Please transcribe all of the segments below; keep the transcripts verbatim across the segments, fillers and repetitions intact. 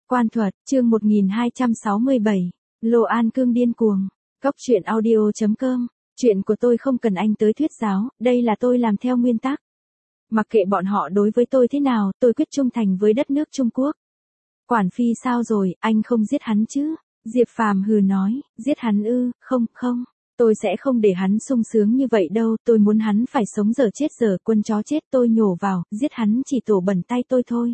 Quan thuật, chương một nghìn hai trăm sáu mươi bảy. Lô An Cương điên cuồng. Cốc truyện audio chấm com. Chuyện của tôi không cần anh tới thuyết giáo, đây là tôi làm theo nguyên tắc. Mặc kệ bọn họ đối với tôi thế nào, tôi quyết trung thành với đất nước Trung Quốc. Quản Phi sao rồi, anh không giết hắn chứ? Diệp Phàm hừ nói, giết hắn ư, không, không. Tôi sẽ không để hắn sung sướng như vậy đâu, tôi muốn hắn phải sống giờ chết giờ, quân chó chết tôi nhổ vào, giết hắn chỉ tổ bẩn tay tôi thôi.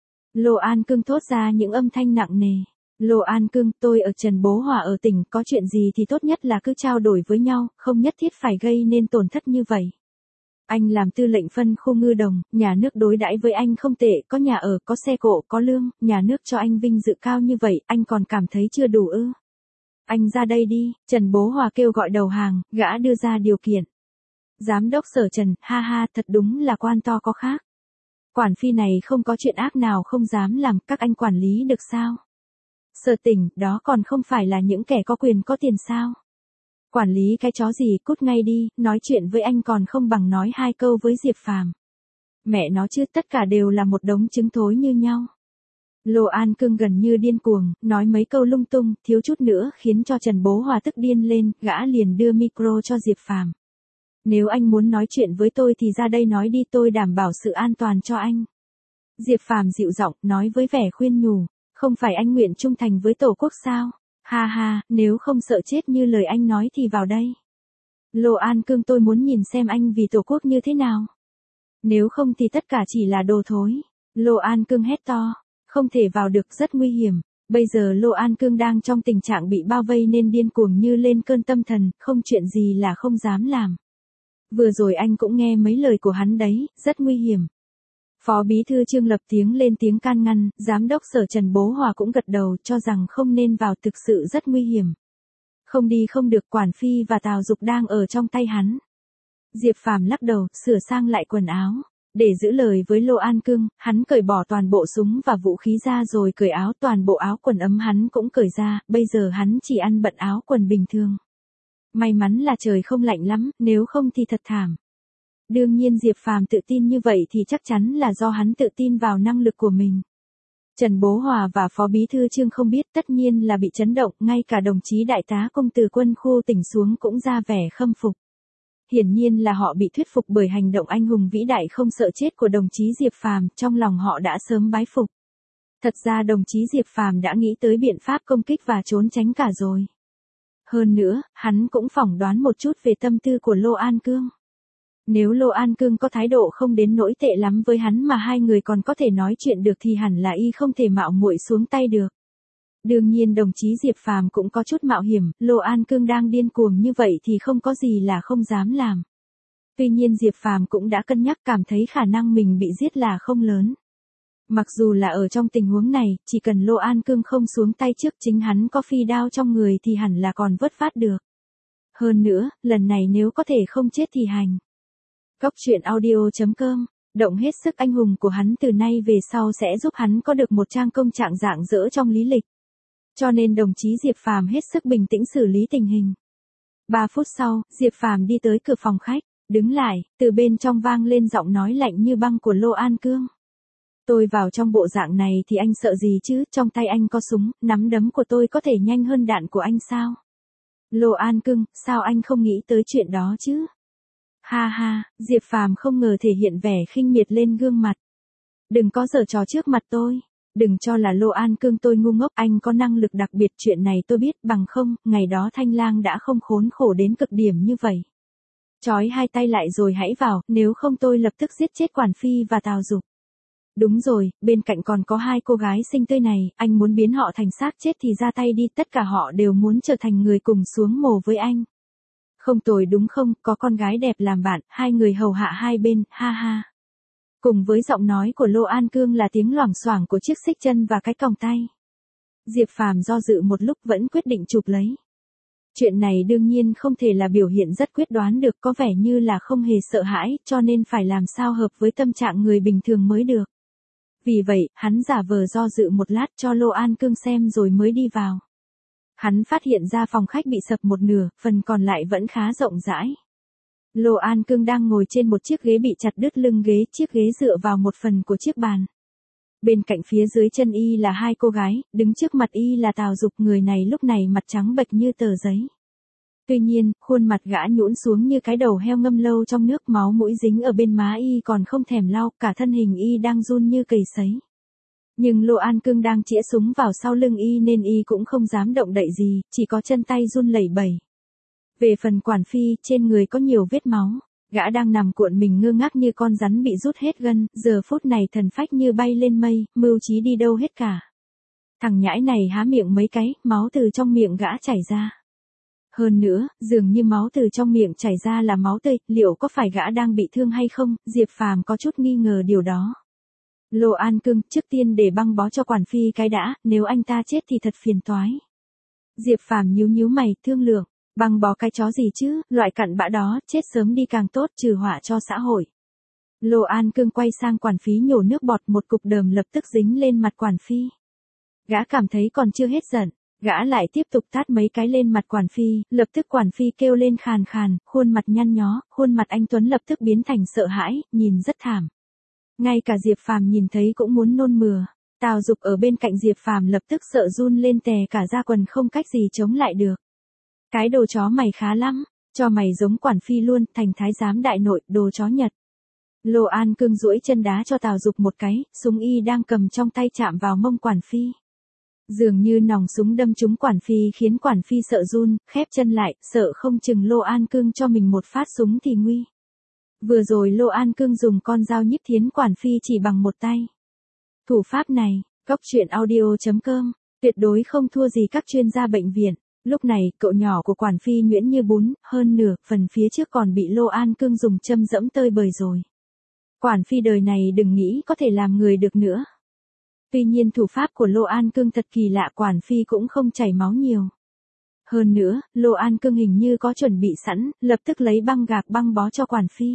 Lô An Cương thốt ra những âm thanh nặng nề. Lô An Cương, tôi ở Trần Bố Hòa ở tỉnh, có chuyện gì thì tốt nhất là cứ trao đổi với nhau, không nhất thiết phải gây nên tổn thất như vậy. Anh làm tư lệnh phân khu ngư đồng, nhà nước đối đãi với anh không tệ, có nhà ở, có xe cộ, có lương, nhà nước cho anh vinh dự cao như vậy, anh còn cảm thấy chưa đủ ư? Anh ra đây đi, Trần Bố Hòa kêu gọi đầu hàng, gã đưa ra điều kiện. Giám đốc Sở Trần, ha ha, thật đúng là quan to có khác. Quản Phi này không có chuyện ác nào không dám làm, các anh quản lý được sao? Sở Tỉnh, đó còn không phải là những kẻ có quyền có tiền sao? Quản lý cái chó gì, cút ngay đi, nói chuyện với anh còn không bằng nói hai câu với Diệp Phàm. Mẹ nó chứ, tất cả đều là một đống trứng thối như nhau. Lô An Cương gần như điên cuồng, nói mấy câu lung tung, thiếu chút nữa khiến cho Trần Bố Hòa tức điên lên, gã liền đưa micro cho Diệp Phàm. Nếu anh muốn nói chuyện với tôi thì ra đây nói đi, tôi đảm bảo sự an toàn cho anh. Diệp Phàm dịu giọng, nói với vẻ khuyên nhủ, không phải anh nguyện trung thành với Tổ quốc sao? Ha ha, nếu không sợ chết như lời anh nói thì vào đây. Lô An Cương, tôi muốn nhìn xem anh vì Tổ quốc như thế nào. Nếu không thì tất cả chỉ là đồ thối. Lô An Cương hét to, không thể vào được, rất nguy hiểm. Bây giờ Lô An Cương đang trong tình trạng bị bao vây nên điên cuồng như lên cơn tâm thần, không chuyện gì là không dám làm. Vừa rồi anh cũng nghe mấy lời của hắn đấy, rất nguy hiểm. Phó Bí thư Trương lập tiếng lên tiếng can ngăn, Giám đốc Sở Trần Bố Hòa cũng gật đầu cho rằng không nên vào, thực sự rất nguy hiểm. Không đi không được, Quản Phi và Tào Dục đang ở trong tay hắn. Diệp Phàm lắc đầu, sửa sang lại quần áo. Để giữ lời với Lô An Cương, hắn cởi bỏ toàn bộ súng và vũ khí ra rồi cởi áo, toàn bộ áo quần ấm hắn cũng cởi ra, bây giờ hắn chỉ ăn bận áo quần bình thường. May mắn là trời không lạnh lắm, nếu không thì thật thảm. Đương nhiên Diệp Phàm tự tin như vậy thì chắc chắn là do hắn tự tin vào năng lực của mình. Trần Bố Hòa và Phó Bí thư Trương không biết, tất nhiên là bị chấn động, ngay cả đồng chí đại tá công từ quân khu tỉnh xuống cũng ra vẻ khâm phục. Hiển nhiên là họ bị thuyết phục bởi hành động anh hùng vĩ đại không sợ chết của đồng chí Diệp Phàm, trong lòng họ đã sớm bái phục. Thật ra đồng chí Diệp Phàm đã nghĩ tới biện pháp công kích và trốn tránh cả rồi. Hơn nữa, hắn cũng phỏng đoán một chút về tâm tư của Lô An Cương. Nếu Lô An Cương có thái độ không đến nỗi tệ lắm với hắn mà hai người còn có thể nói chuyện được thì hẳn là y không thể mạo muội xuống tay được. Đương nhiên đồng chí Diệp Phàm cũng có chút mạo hiểm, Lô An Cương đang điên cuồng như vậy thì không có gì là không dám làm. Tuy nhiên Diệp Phàm cũng đã cân nhắc, cảm thấy khả năng mình bị giết là không lớn. Mặc dù là ở trong tình huống này, chỉ cần Lô An Cương không xuống tay trước, chính hắn có phi đao trong người thì hẳn là còn vớt vát được. Hơn nữa, lần này nếu có thể không chết thì hành. Cốc truyện audio chấm com. Động hết sức anh hùng của hắn từ nay về sau sẽ giúp hắn có được một trang công trạng rạng rỡ trong lý lịch. Cho nên đồng chí Diệp Phàm hết sức bình tĩnh xử lý tình hình. Ba phút sau, Diệp Phàm đi tới cửa phòng khách, đứng lại, từ bên trong vang lên giọng nói lạnh như băng của Lô An Cương. Tôi vào trong bộ dạng này thì anh sợ gì chứ, trong tay anh có súng, nắm đấm của tôi có thể nhanh hơn đạn của anh sao? Lô An Cương, sao anh không nghĩ tới chuyện đó chứ? Ha ha, Diệp Phàm không ngờ thể hiện vẻ khinh miệt lên gương mặt. Đừng có giở trò trước mặt tôi. Đừng cho là Lô An Cương tôi ngu ngốc, anh có năng lực đặc biệt, chuyện này tôi biết, bằng không, ngày đó Thanh Lang đã không khốn khổ đến cực điểm như vậy. Chói hai tay lại rồi hãy vào, nếu không tôi lập tức giết chết Quản Phi và Tào Dục. Đúng rồi, bên cạnh còn có hai cô gái xinh tươi này, anh muốn biến họ thành xác chết thì ra tay đi, tất cả họ đều muốn trở thành người cùng xuống mồ với anh. Không tồi đúng không, có con gái đẹp làm bạn, hai người hầu hạ hai bên, ha ha. Cùng với giọng nói của Lô An Cương là tiếng loảng xoảng của chiếc xích chân và cái còng tay. Diệp Phàm do dự một lúc vẫn quyết định chụp lấy. Chuyện này đương nhiên không thể là biểu hiện rất quyết đoán được, có vẻ như là không hề sợ hãi, cho nên phải làm sao hợp với tâm trạng người bình thường mới được. Vì vậy, hắn giả vờ do dự một lát cho Lô An Cương xem rồi mới đi vào. Hắn phát hiện ra phòng khách bị sập một nửa, phần còn lại vẫn khá rộng rãi. Lô An Cương đang ngồi trên một chiếc ghế bị chặt đứt lưng ghế, chiếc ghế dựa vào một phần của chiếc bàn. Bên cạnh phía dưới chân y là hai cô gái, đứng trước mặt y là Tào Dục, người này lúc này mặt trắng bệch như tờ giấy. Tuy nhiên, khuôn mặt gã nhũn xuống như cái đầu heo ngâm lâu trong nước, máu mũi dính ở bên má y còn không thèm lau, cả thân hình y đang run như cầy sấy. Nhưng Lô An Cương đang chĩa súng vào sau lưng y nên y cũng không dám động đậy gì, chỉ có chân tay run lẩy bẩy. Về phần Quản Phi, trên người có nhiều vết máu, gã đang nằm cuộn mình ngơ ngác như con rắn bị rút hết gân, giờ phút này thần phách như bay lên mây, mưu trí đi đâu hết cả. Thằng nhãi này há miệng mấy cái, máu từ trong miệng gã chảy ra. Hơn nữa, dường như máu từ trong miệng chảy ra là máu tươi, liệu có phải gã đang bị thương hay không, Diệp Phàm có chút nghi ngờ điều đó. Lô An Cương, trước tiên để băng bó cho Quản Phi cái đã, nếu anh ta chết thì thật phiền toái. Diệp Phàm nhíu nhíu mày, thương lượng, băng bó cái chó gì chứ, loại cặn bã đó, chết sớm đi càng tốt, trừ họa cho xã hội. Lô An Cương quay sang Quản Phi nhổ nước bọt, một cục đờm lập tức dính lên mặt Quản Phi. Gã cảm thấy còn chưa hết giận, gã lại tiếp tục tát mấy cái lên mặt Quản Phi, lập tức Quản Phi kêu lên khàn khàn, khuôn mặt nhăn nhó, khuôn mặt anh Tuấn lập tức biến thành sợ hãi, nhìn rất thảm. Ngay cả Diệp Phàm nhìn thấy cũng muốn nôn mửa. Tào Dục ở bên cạnh Diệp Phàm lập tức sợ run lên tè cả da quần, không cách gì chống lại được. Cái đồ chó mày khá lắm, cho mày giống Quản Phi luôn, thành thái giám đại nội, đồ chó Nhật. Lô An Cương duỗi chân đá cho Tào Dục một cái, súng y đang cầm trong tay chạm vào mông Quản Phi. Dường như nòng súng đâm trúng Quản Phi khiến Quản Phi sợ run, khép chân lại, sợ không chừng Lô An Cương cho mình một phát súng thì nguy. Vừa rồi Lô An Cương dùng con dao nhiếp thiến Quản Phi chỉ bằng một tay. Thủ pháp này, Cóc Truyện Audio chấm com, tuyệt đối không thua gì các chuyên gia bệnh viện. Lúc này, cậu nhỏ của Quản Phi nhuyễn như bún, hơn nửa, phần phía trước còn bị Lô An Cương dùng châm dẫm tơi bời rồi. Quản Phi đời này đừng nghĩ có thể làm người được nữa. Tuy nhiên thủ pháp của Lô An Cương thật kỳ lạ, Quản Phi cũng không chảy máu nhiều. Hơn nữa, Lô An Cương hình như có chuẩn bị sẵn, lập tức lấy băng gạc băng bó cho Quản Phi.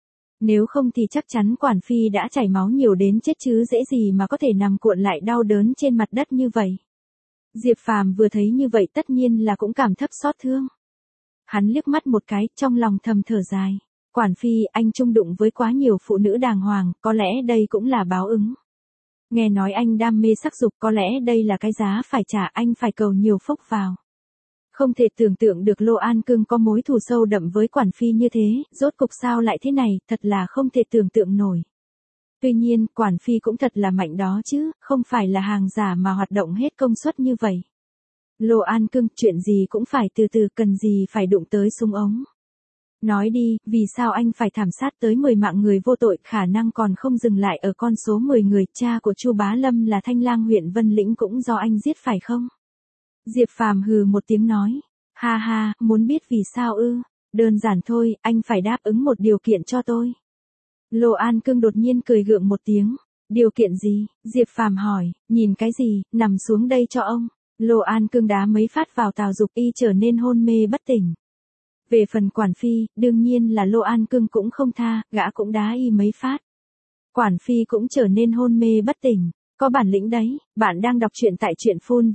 Nếu không thì chắc chắn Quản Phi đã chảy máu nhiều đến chết chứ dễ gì mà có thể nằm cuộn lại đau đớn trên mặt đất như vậy. Diệp Phàm vừa thấy như vậy tất nhiên là cũng cảm thấp xót thương. Hắn liếc mắt một cái, trong lòng thầm thở dài. Quản Phi, anh chung đụng với quá nhiều phụ nữ đàng hoàng, có lẽ đây cũng là báo ứng. Nghe nói anh đam mê sắc dục, có lẽ đây là cái giá phải trả, anh phải cầu nhiều phúc vào. Không thể tưởng tượng được Lô An Cương có mối thù sâu đậm với Quản Phi như thế, rốt cục sao lại thế này, thật là không thể tưởng tượng nổi. Tuy nhiên, Quản Phi cũng thật là mạnh đó chứ, không phải là hàng giả mà hoạt động hết công suất như vậy. Lô An Cương, chuyện gì cũng phải từ từ, cần gì phải đụng tới súng ống. Nói đi, vì sao anh phải thảm sát tới mười mạng người vô tội, khả năng còn không dừng lại ở con số mười người, cha của Chu Bá Lâm là Thanh Lang huyện Vân Lĩnh cũng do anh giết phải không? Diệp Phàm hừ một tiếng nói, ha ha, muốn biết vì sao ư, đơn giản thôi, anh phải đáp ứng một điều kiện cho tôi. Lô An Cương đột nhiên cười gượng một tiếng, điều kiện gì, Diệp Phàm hỏi, nhìn cái gì, nằm xuống đây cho ông. Lô An Cương đá mấy phát vào Tào Dục, y trở nên hôn mê bất tỉnh. Về phần Quản Phi, đương nhiên là Lô An Cương cũng không tha, gã cũng đá y mấy phát. Quản Phi cũng trở nên hôn mê bất tỉnh. Có bản lĩnh đấy, bạn đang đọc truyện tại truyện phun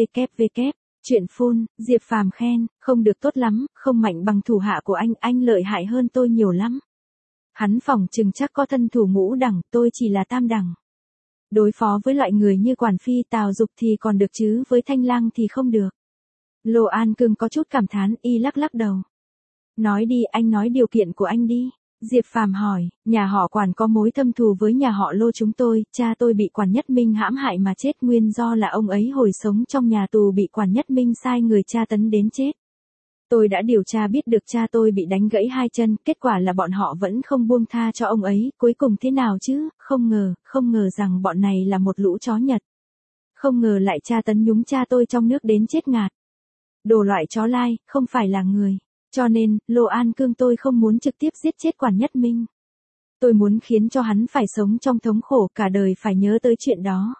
www. Truyện phun, Diệp Phàm khen, không được tốt lắm, không mạnh bằng thủ hạ của anh, anh lợi hại hơn tôi nhiều lắm. Hắn phỏng chừng chắc có thân thủ ngũ đẳng, tôi chỉ là tam đẳng. Đối phó với loại người như Quản Phi, Tào Dục thì còn được chứ với Thanh Lang thì không được. Lô An Cương có chút cảm thán, y lắc lắc đầu. Nói đi, anh nói điều kiện của anh đi. Diệp Phàm hỏi, nhà họ Quản có mối thâm thù với nhà họ Lô chúng tôi, cha tôi bị Quản Nhất Minh hãm hại mà chết, nguyên do là ông ấy hồi sống trong nhà tù bị Quản Nhất Minh sai người tra tấn đến chết. Tôi đã điều tra biết được cha tôi bị đánh gãy hai chân, kết quả là bọn họ vẫn không buông tha cho ông ấy, cuối cùng thế nào chứ, không ngờ, không ngờ rằng bọn này là một lũ chó Nhật. Không ngờ lại tra tấn nhúng cha tôi trong nước đến chết ngạt. Đồ loại chó lai, không phải là người. Cho nên, Lô An Cương, tôi không muốn trực tiếp giết chết Quản Nhất Minh. Tôi muốn khiến cho hắn phải sống trong thống khổ, cả đời phải nhớ tới chuyện đó.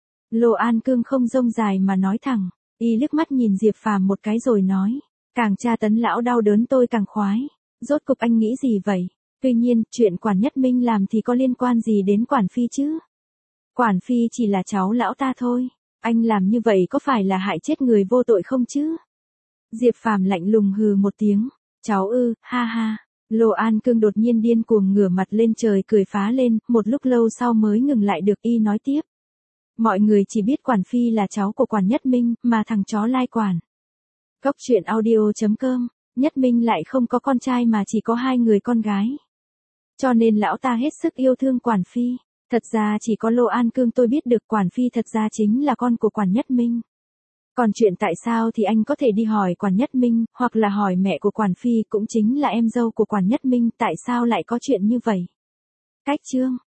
Lô An Cương không rông dài mà nói thẳng, y liếc mắt nhìn Diệp Phàm một cái rồi nói, càng tra tấn lão đau đớn tôi càng khoái. Rốt cục anh nghĩ gì vậy? Tuy nhiên, chuyện Quản Nhất Minh làm thì có liên quan gì đến Quản Phi chứ? Quản Phi chỉ là cháu lão ta thôi. Anh làm như vậy có phải là hại chết người vô tội không chứ? Diệp Phàm lạnh lùng hừ một tiếng, cháu ư, ha ha. Lô An Cương đột nhiên điên cuồng ngửa mặt lên trời cười phá lên, một lúc lâu sau mới ngừng lại được, y nói tiếp, Mọi người chỉ biết Quản Phi là cháu của Quản Nhất Minh, mà thằng chó lai quản. Cốc truyện audio chấm com, Nhất Minh lại không có con trai mà chỉ có hai người con gái. Cho nên lão ta hết sức yêu thương Quản Phi. Thật ra chỉ có Lô An Cương tôi biết được Quản Phi thật ra chính là con của Quản Nhất Minh. Còn chuyện tại sao thì anh có thể đi hỏi Quản Nhất Minh, hoặc là hỏi mẹ của Quản Phi cũng chính là em dâu của Quản Nhất Minh tại sao lại có chuyện như vậy. Cách chương